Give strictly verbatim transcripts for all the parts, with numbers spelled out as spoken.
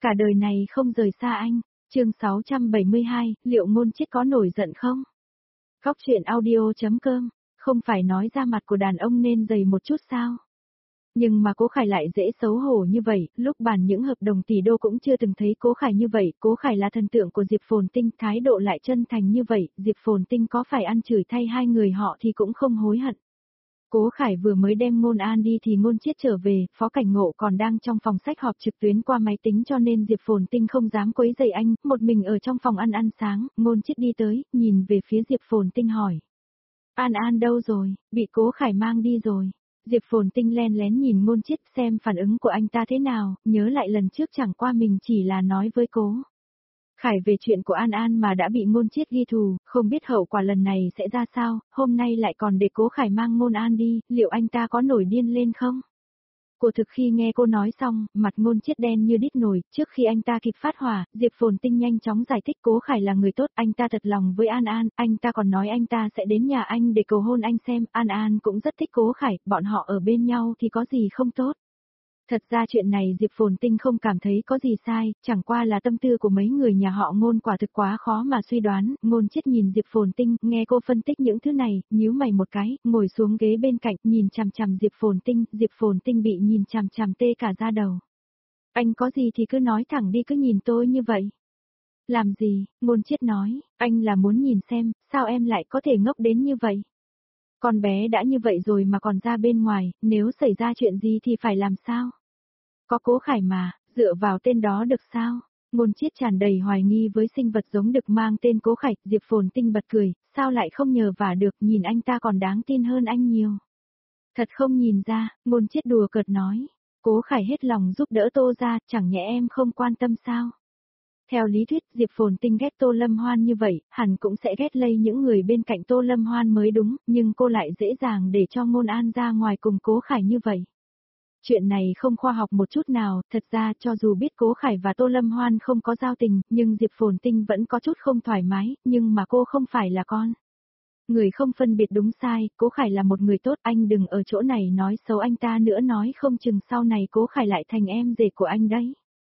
Cả đời này không rời xa anh. Chương sáu trăm bảy mươi hai, liệu Ngôn Chiết có nổi giận không? Góc truyện audio.com, không phải nói da mặt của đàn ông nên dày một chút sao? Nhưng mà Cố Khải lại dễ xấu hổ như vậy, lúc bàn những hợp đồng tỷ đô cũng chưa từng thấy Cố Khải như vậy, Cố Khải là thần tượng của Diệp Phồn Tinh, thái độ lại chân thành như vậy, Diệp Phồn Tinh có phải ăn chửi thay hai người họ thì cũng không hối hận. Cố Khải vừa mới đem Ngôn An đi thì Ngôn Chiết trở về, Phó Cảnh Ngộ còn đang trong phòng sách họp trực tuyến qua máy tính cho nên Diệp Phồn Tinh không dám quấy rầy anh, một mình ở trong phòng ăn ăn sáng, Ngôn Chiết đi tới, nhìn về phía Diệp Phồn Tinh hỏi. An An đâu rồi, bị Cố Khải mang đi rồi. Diệp Phồn Tinh len lén nhìn Ngôn Chiết xem phản ứng của anh ta thế nào, nhớ lại lần trước chẳng qua mình chỉ là nói với Cố Khải về chuyện của An An mà đã bị Ngôn Chiết ghi thù, không biết hậu quả lần này sẽ ra sao, hôm nay lại còn để Cố Khải mang Ngôn An đi, liệu anh ta có nổi điên lên không? Cô thực khi nghe cô nói xong, mặt Ngôn Chiết đen như đít nồi, trước khi anh ta kịp phát hỏa, Diệp Phồn Tinh nhanh chóng giải thích Cố Khải là người tốt, anh ta thật lòng với An An, anh ta còn nói anh ta sẽ đến nhà anh để cầu hôn anh xem, An An cũng rất thích Cố Khải, bọn họ ở bên nhau thì có gì không tốt. Thật ra chuyện này Diệp Phồn Tinh không cảm thấy có gì sai, chẳng qua là tâm tư của mấy người nhà họ Ngôn quả thực quá khó mà suy đoán, Ngôn Chiết nhìn Diệp Phồn Tinh, nghe cô phân tích những thứ này, nhíu mày một cái, ngồi xuống ghế bên cạnh, nhìn chằm chằm Diệp Phồn Tinh, Diệp Phồn Tinh bị nhìn chằm chằm tê cả da đầu. Anh có gì thì cứ nói thẳng đi, cứ nhìn tôi như vậy. Làm gì, Ngôn Chiết nói, anh là muốn nhìn xem, sao em lại có thể ngốc đến như vậy? Con bé đã như vậy rồi mà còn ra bên ngoài, nếu xảy ra chuyện gì thì phải làm sao? Có Cố Khải mà, dựa vào tên đó được sao? Ngôn Chiết tràn đầy hoài nghi với sinh vật giống đực mang tên Cố Khải, Diệp Phồn Tinh bật cười, sao lại không nhờ vả được, nhìn anh ta còn đáng tin hơn anh nhiều. Thật không nhìn ra, Ngôn Chiết đùa cợt nói, Cố Khải hết lòng giúp đỡ Tô ra, chẳng nhẽ em không quan tâm sao? Theo lý thuyết, Diệp Phồn Tinh ghét Tô Lâm Hoan như vậy, hẳn cũng sẽ ghét lây những người bên cạnh Tô Lâm Hoan mới đúng, nhưng cô lại dễ dàng để cho Ngôn An ra ngoài cùng Cố Khải như vậy. Chuyện này không khoa học một chút nào, thật ra cho dù biết Cố Khải và Tô Lâm Hoan không có giao tình, nhưng Diệp Phồn Tinh vẫn có chút không thoải mái, nhưng mà cô không phải là con. Người không phân biệt đúng sai, Cố Khải là một người tốt, anh đừng ở chỗ này nói xấu anh ta nữa, nói không chừng sau này Cố Khải lại thành em rể của anh đấy.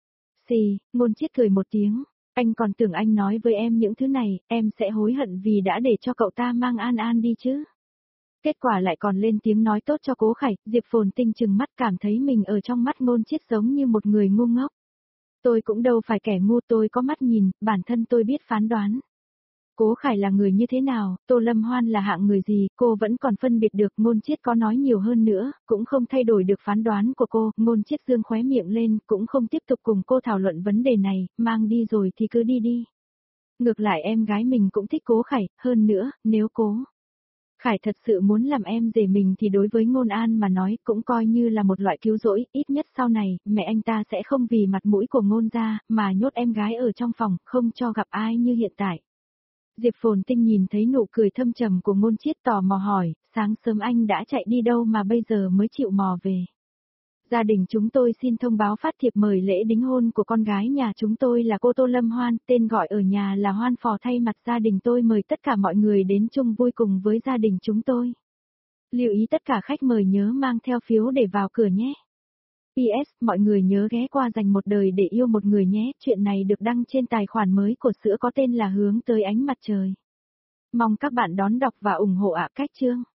Xì, Ngôn Chiết cười một tiếng, anh còn tưởng anh nói với em những thứ này, em sẽ hối hận vì đã để cho cậu ta mang An An đi chứ. Kết quả lại còn lên tiếng nói tốt cho Cố Khải, Diệp Phồn Tinh trừng mắt cảm thấy mình ở trong mắt Ngôn Chiết giống như một người ngu ngốc. Tôi cũng đâu phải kẻ ngu, tôi có mắt nhìn, bản thân tôi biết phán đoán. Cố Khải là người như thế nào, Tô Lâm Hoan là hạng người gì, cô vẫn còn phân biệt được, Ngôn Chiết có nói nhiều hơn nữa, cũng không thay đổi được phán đoán của cô, Ngôn Chiết dương khóe miệng lên, cũng không tiếp tục cùng cô thảo luận vấn đề này, mang đi rồi thì cứ đi đi. Ngược lại em gái mình cũng thích Cố Khải, hơn nữa, nếu Cố Khải thật sự muốn làm em rể mình thì đối với Ngôn An mà nói cũng coi như là một loại cứu rỗi, ít nhất sau này, mẹ anh ta sẽ không vì mặt mũi của Ngôn gia, mà nhốt em gái ở trong phòng, không cho gặp ai như hiện tại. Diệp Phồn Tinh nhìn thấy nụ cười thâm trầm của Ngôn Chiết tò mò hỏi, sáng sớm anh đã chạy đi đâu mà bây giờ mới chịu mò về. Gia đình chúng tôi xin thông báo phát thiệp mời lễ đính hôn của con gái nhà chúng tôi là cô Tô Lâm Hoan, tên gọi ở nhà là Hoan Phò, thay mặt gia đình tôi mời tất cả mọi người đến chung vui cùng với gia đình chúng tôi. Lưu ý tất cả khách mời nhớ mang theo phiếu để vào cửa nhé. pê ét, mọi người nhớ ghé qua dành một đời để yêu một người nhé, chuyện này được đăng trên tài khoản mới của sữa có tên là Hướng tới ánh mặt trời. Mong các bạn đón đọc và ủng hộ ạ. Cách chương.